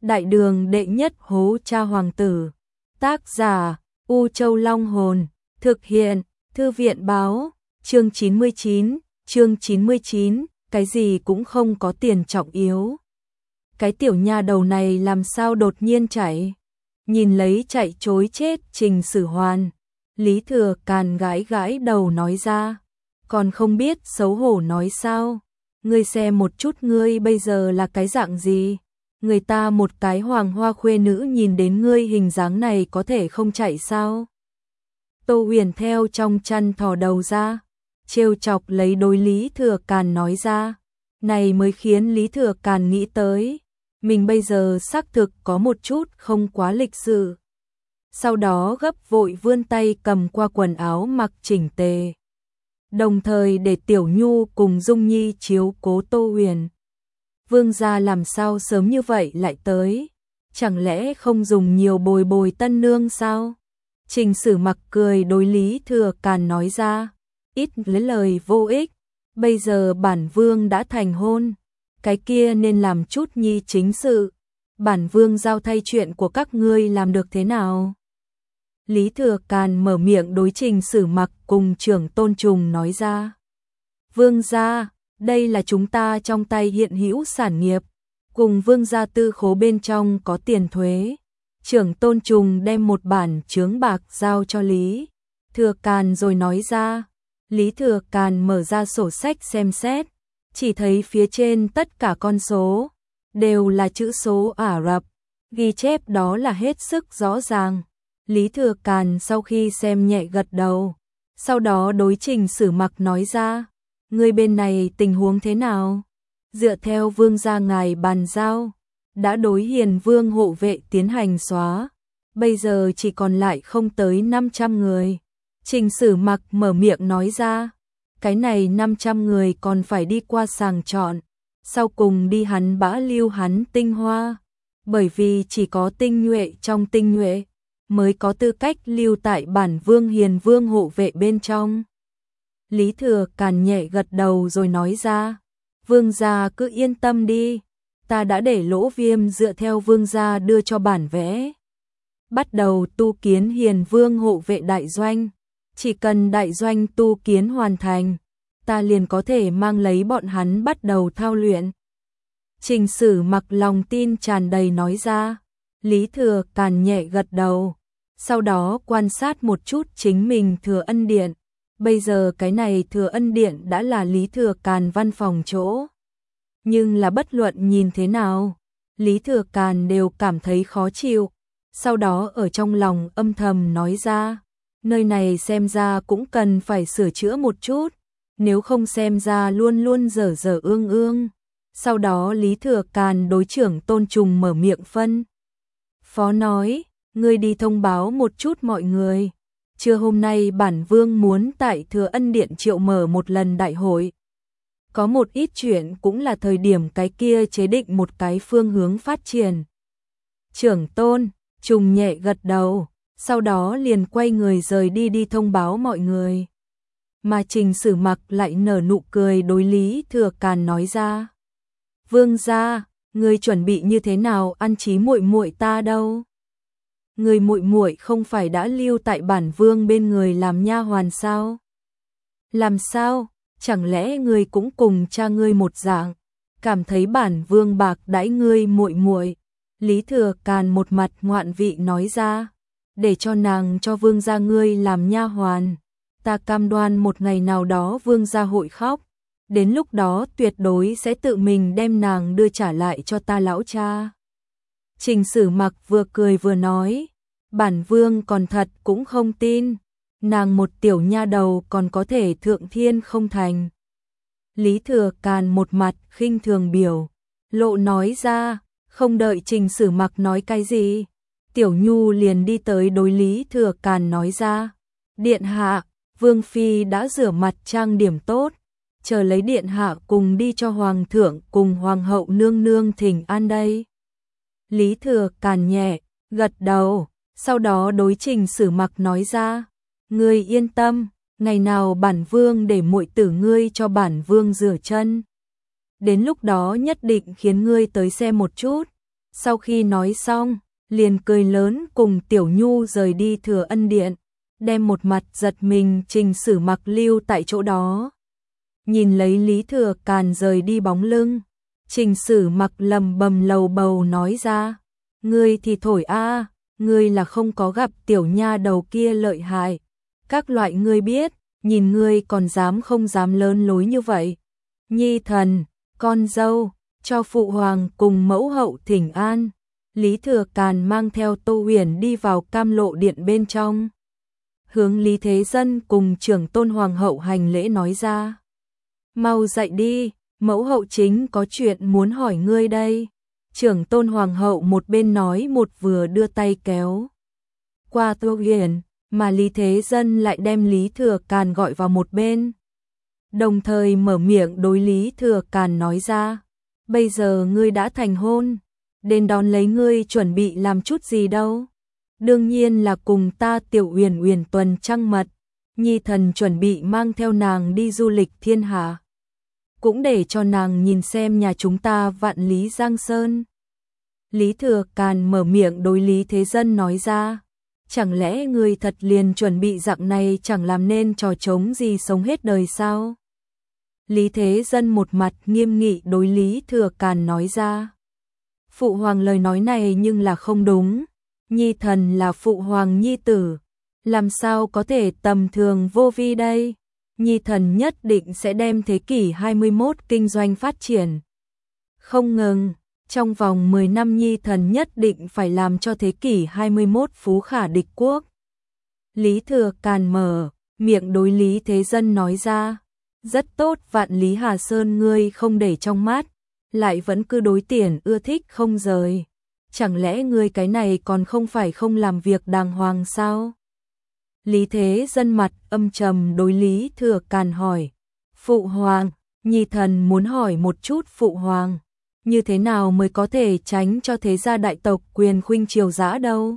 Đại đường đệ nhất hố cha hoàng tử. Tác giả U Châu Long Hồn. Thực hiện Thư viện Báo. Chương 99, cái gì cũng không có tiền trọng yếu. Cái tiểu nha đầu này làm sao đột nhiên chạy. Nhìn lấy chạy chối chết Trình Sử Hoàn, Lý Thừa Càn gãi gãi đầu nói ra. Còn không biết xấu hổ nói sao. Ngươi xem một chút ngươi bây giờ là cái dạng gì. Người ta một cái hoàng hoa khuê nữ nhìn đến ngươi hình dáng này có thể không chạy sao. Tô Huyền theo trong chăn thò đầu ra, trêu chọc lấy đối Lý Thừa Càn nói ra. Này mới khiến Lý Thừa Càn nghĩ tới, mình bây giờ xác thực có một chút không quá lịch sự. Sau đó gấp vội vươn tay cầm qua quần áo mặc chỉnh tề. Đồng thời để Tiểu Nhu cùng Dung Nhi chiếu cố Tô Huyền. Vương gia làm sao sớm như vậy lại tới? Chẳng lẽ không dùng nhiều bồi bồi tân nương sao? Trình Sử Mặc cười đối Lý Thừa Càn nói ra. Ít lấy lời vô ích. Bây giờ bản vương đã thành hôn. Cái kia nên làm chút nhi chính sự. Bản vương giao thay chuyện của các ngươi làm được thế nào? Lý Thừa Càn mở miệng đối Trình Sử Mặc cùng trưởng Tôn Trùng nói ra. Vương gia, đây là chúng ta trong tay hiện hữu sản nghiệp, cùng vương gia tư khố bên trong có tiền thuế. Trưởng Tôn Trùng đem một bản chướng bạc giao cho Lý Thừa Càn rồi nói ra. Lý Thừa Càn mở ra sổ sách xem xét, chỉ thấy phía trên tất cả con số đều là chữ số Ả Rập, ghi chép đó là hết sức rõ ràng. Lý Thừa Càn sau khi xem nhẹ gật đầu, sau đó đối Trình Sử Mặc nói ra. Người bên này tình huống thế nào? Dựa theo vương gia ngài bàn giao, đã đối Hiền Vương hộ vệ tiến hành xóa, bây giờ chỉ còn lại không tới 500 người. Trình Sử Mặc mở miệng nói ra, cái này 500 người còn phải đi qua sàng chọn, sau cùng đi hắn bã lưu hắn tinh hoa, bởi vì chỉ có tinh nhuệ trong tinh nhuệ mới có tư cách lưu tại bản vương Hiền Vương hộ vệ bên trong. Lý Thừa Càn nhẹ gật đầu rồi nói ra, vương gia cứ yên tâm đi, ta đã để Lỗ Viêm dựa theo vương gia đưa cho bản vẽ. Bắt đầu tu kiến Hiền Vương hộ vệ đại doanh, chỉ cần đại doanh tu kiến hoàn thành, ta liền có thể mang lấy bọn hắn bắt đầu thao luyện. Trình Sử Mặc lòng tin tràn đầy nói ra. Lý Thừa Càn nhẹ gật đầu, sau đó quan sát một chút chính mình Thừa Ân Điện. Bây giờ cái này Thừa Ân Điện đã là Lý Thừa Càn văn phòng chỗ. Nhưng là bất luận nhìn thế nào, Lý Thừa Càn đều cảm thấy khó chịu. Sau đó ở trong lòng âm thầm nói ra, nơi này xem ra cũng cần phải sửa chữa một chút, nếu không xem ra luôn luôn dở dở ương ương. Sau đó Lý Thừa Càn đối trưởng Tôn Trùng mở miệng phân phó nói, ngươi đi thông báo một chút mọi người. Trưa hôm nay bản vương muốn tại Thừa Ân Điện triệu mở một lần đại hội. Có một ít chuyện cũng là thời điểm cái kia chế định một cái phương hướng phát triển. Trưởng Tôn Trùng nhẹ gật đầu, sau đó liền quay người rời đi thông báo mọi người. Mà Trình Sử Mặc lại nở nụ cười đối Lý Thừa Càn nói ra. Vương gia, ngươi chuẩn bị như thế nào ăn trí muội muội ta đâu? Người muội muội không phải đã lưu tại bản vương bên người làm nha hoàn sao? Làm sao? Chẳng lẽ ngươi cũng cùng cha ngươi một dạng, cảm thấy bản vương bạc đãi ngươi muội muội? Lý Thừa Càn một mặt ngoạn vị nói ra, để cho nàng cho vương gia ngươi làm nha hoàn, ta cam đoan một ngày nào đó vương gia hội khóc, đến lúc đó tuyệt đối sẽ tự mình đem nàng đưa trả lại cho ta lão cha. Trình Sử Mặc vừa cười vừa nói, bản vương còn thật cũng không tin, nàng một tiểu nha đầu còn có thể thượng thiên không thành. Lý Thừa Càn một mặt khinh thường biểu lộ nói ra, không đợi Trình Sử Mặc nói cái gì, Tiểu Nhu liền đi tới đối Lý Thừa Càn nói ra, điện hạ, vương phi đã rửa mặt trang điểm tốt, chờ lấy điện hạ cùng đi cho hoàng thượng cùng hoàng hậu nương nương thỉnh an đây. Lý Thừa Càn nhẹ gật đầu, sau đó đối Trình Sử Mặc nói ra, ngươi yên tâm, ngày nào bản vương để muội tử ngươi cho bản vương rửa chân. Đến lúc đó nhất định khiến ngươi tới xem một chút, Sau khi nói xong, liền cười lớn cùng Tiểu Nhu rời đi Thừa Ân Điện, đem một mặt giật mình Trình Sử Mặc lưu tại chỗ đó. Nhìn lấy Lý Thừa Càn rời đi bóng lưng, Trình Sử Mặc lầm bầm lầu bầu nói ra, ngươi thì thổi a, ngươi là không có gặp tiểu nha đầu kia lợi hại. Các loại ngươi biết, nhìn ngươi còn dám không dám lớn lối như vậy. Nhi thần, con dâu, cho phụ hoàng cùng mẫu hậu thỉnh an. Lý Thừa Càn mang theo Tô Huyền đi vào Cam Lộ Điện bên trong. Hướng Lý Thế Dân cùng trưởng tôn hoàng hậu hành lễ nói ra. Mau dậy đi, mẫu hậu chính có chuyện muốn hỏi ngươi đây. Trưởng tôn hoàng hậu một bên nói một vừa đưa tay kéo qua Tô Huyền, mà Lý Thế Dân lại đem Lý Thừa Càn gọi vào một bên. Đồng thời mở miệng đối Lý Thừa Càn nói ra, bây giờ ngươi đã thành hôn, đến đón lấy ngươi chuẩn bị làm chút gì đâu. Đương nhiên là cùng ta Tiểu Uyển Uyển tuần trăng mật, nhi thần chuẩn bị mang theo nàng đi du lịch thiên hạ. Cũng để cho nàng nhìn xem nhà chúng ta Vạn Lý Giang Sơn. Lý Thừa Càn mở miệng đối Lý Thế Dân nói ra, chẳng lẽ ngươi thật liền chuẩn bị dạng này chẳng làm nên trò trống gì sống hết đời sao? Lý Thế Dân một mặt nghiêm nghị đối Lý Thừa Càn nói ra. Phụ hoàng lời nói này nhưng là không đúng, nhi thần là phụ hoàng nhi tử, làm sao có thể tầm thường vô vi đây? Nhi thần nhất định sẽ đem thế kỷ 21 kinh doanh phát triển. Không ngừng, trong vòng 10 năm nhi thần nhất định phải làm cho thế kỷ 21 phú khả địch quốc. Lý Thừa Càn mở miệng đối Lý Thế Dân nói ra, rất tốt, Vạn Lý Hà Sơn ngươi không để trong mắt, lại vẫn cứ đối tiền ưa thích không rời. Chẳng lẽ ngươi cái này còn không phải không làm việc đàng hoàng sao? Lý Thế Dân mặt âm trầm đối Lý Thừa Càn hỏi, phụ hoàng, nhi thần muốn hỏi một chút phụ hoàng, như thế nào mới có thể tránh cho thế gia đại tộc quyền khuynh triều dã đâu?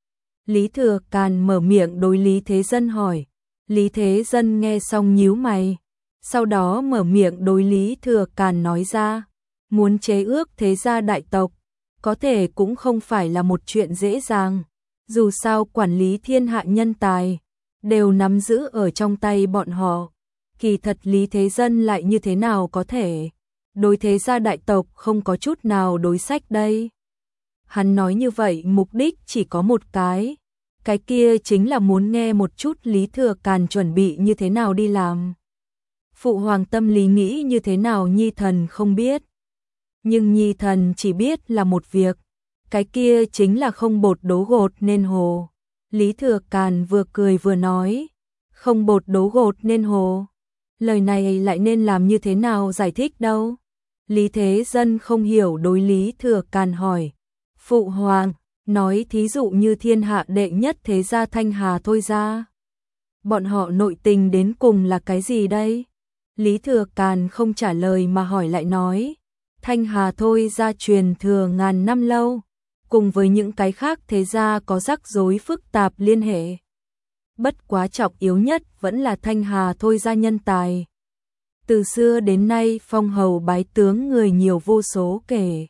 Lý Thừa Càn mở miệng đối Lý Thế Dân hỏi. Lý Thế Dân nghe xong nhíu mày, sau đó mở miệng đối Lý Thừa Càn nói ra, muốn chế ước thế gia đại tộc, có thể cũng không phải là một chuyện dễ dàng, dù sao quản lý thiên hạ nhân tài, đều nắm giữ ở trong tay bọn họ. Kỳ thật Lý Thế Dân lại như thế nào có thể đối thế gia đại tộc không có chút nào đối sách đây? Hắn nói như vậy mục đích chỉ có một cái kia chính là muốn nghe một chút Lý Thừa Càn chuẩn bị như thế nào đi làm. Phụ hoàng tâm lý nghĩ như thế nào nhi thần không biết, nhưng nhi thần chỉ biết là một việc, cái kia chính là không bột đố gột nên hồ. Lý Thừa Càn vừa cười vừa nói, không bột đố gột nên hồ, lời này lại nên làm như thế nào giải thích đâu? Lý Thế Dân không hiểu đối Lý Thừa Càn hỏi, phụ hoàng, nói thí dụ như thiên hạ đệ nhất thế gia Thanh Hà Thôi gia, bọn họ nội tình đến cùng là cái gì đây? Lý Thừa Càn không trả lời mà hỏi lại nói, Thanh Hà Thôi gia truyền thừa ngàn năm lâu, cùng với những cái khác thế gia có rắc rối phức tạp liên hệ. Bất quá trọng yếu nhất vẫn là Thanh Hà Thôi gia nhân tài. Từ xưa đến nay phong hầu bái tướng người nhiều vô số kể.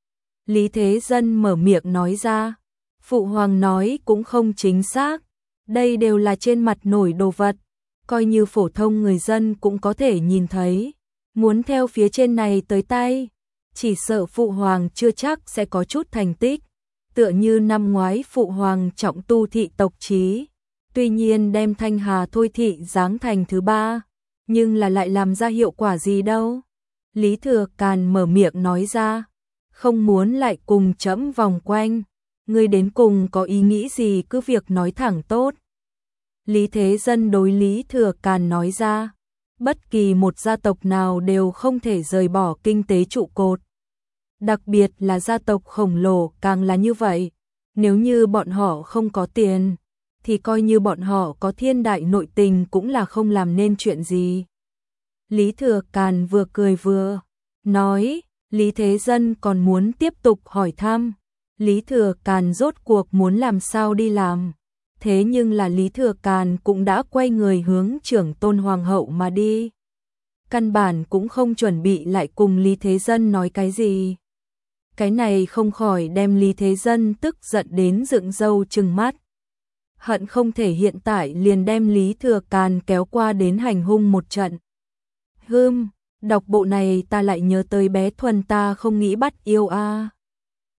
Lý Thế Dân mở miệng nói ra, phụ hoàng nói cũng không chính xác, đây đều là trên mặt nổi đồ vật, coi như phổ thông người dân cũng có thể nhìn thấy, muốn theo phía trên này tới tay, chỉ sợ phụ hoàng chưa chắc sẽ có chút thành tích, tựa như năm ngoái phụ hoàng trọng tu thị tộc chí, tuy nhiên đem Thanh Hà Thôi thị giáng thành thứ 3, nhưng là lại làm ra hiệu quả gì đâu? Lý Thừa Càn mở miệng nói ra, không muốn lại cùng trẫm vòng quanh, ngươi đến cùng có ý nghĩ gì cứ việc nói thẳng tốt. Lý Thế Dân đối Lý Thừa Càn nói ra, bất kỳ một gia tộc nào đều không thể rời bỏ kinh tế trụ cột. Đặc biệt là gia tộc khổng lồ càng là như vậy, nếu như bọn họ không có tiền, thì coi như bọn họ có thiên đại nội tình cũng là không làm nên chuyện gì. Lý Thừa Càn vừa cười vừa nói, Lý Thế Dân còn muốn tiếp tục hỏi thăm, Lý Thừa Càn rốt cuộc muốn làm sao đi làm. Thế nhưng là Lý Thừa Càn cũng đã quay người hướng trưởng tôn hoàng hậu mà đi. Căn bản cũng không chuẩn bị lại cùng Lý Thế Dân nói cái gì. Cái này không khỏi đem Lý Thế Dân tức giận đến dựng râu trừng mắt. Hận không thể hiện tại liền đem Lý Thừa Càn kéo qua đến hành hung một trận. Đọc bộ này ta lại nhớ tới bé Thuần ta không nghĩ bắt yêu a.